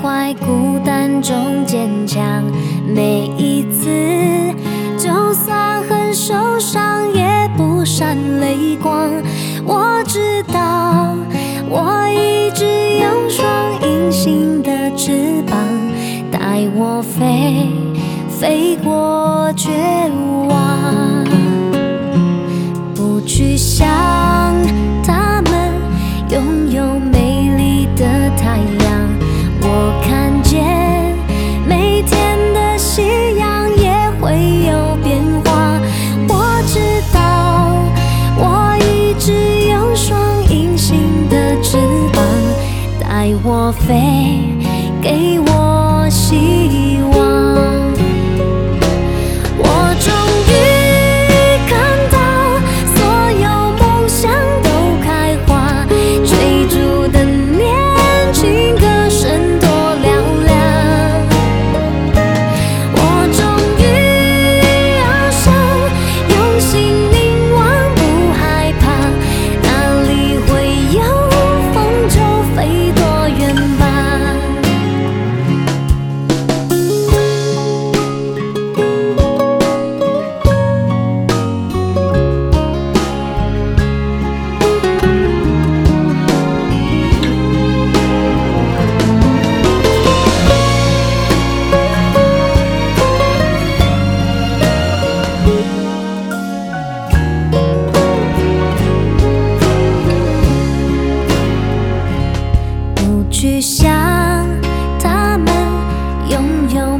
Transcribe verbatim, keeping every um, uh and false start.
怀，孤单中坚强。每一次，就算很受伤，也不闪泪光。我知道，我一直有双隐形的翅膀，带我飞，飞过绝望。不去想他们拥有美丽的太阳，我看见每天的夕阳也会有变化。我知道，我一直有双隐形的翅膀，带我飞，给我希望。我终于看到所有梦想都开花，追逐的年轻，歌声多嘹亮。我终于翱翔，用心凝望，不害怕，哪里会有风就飞多远吧。不去想他们拥有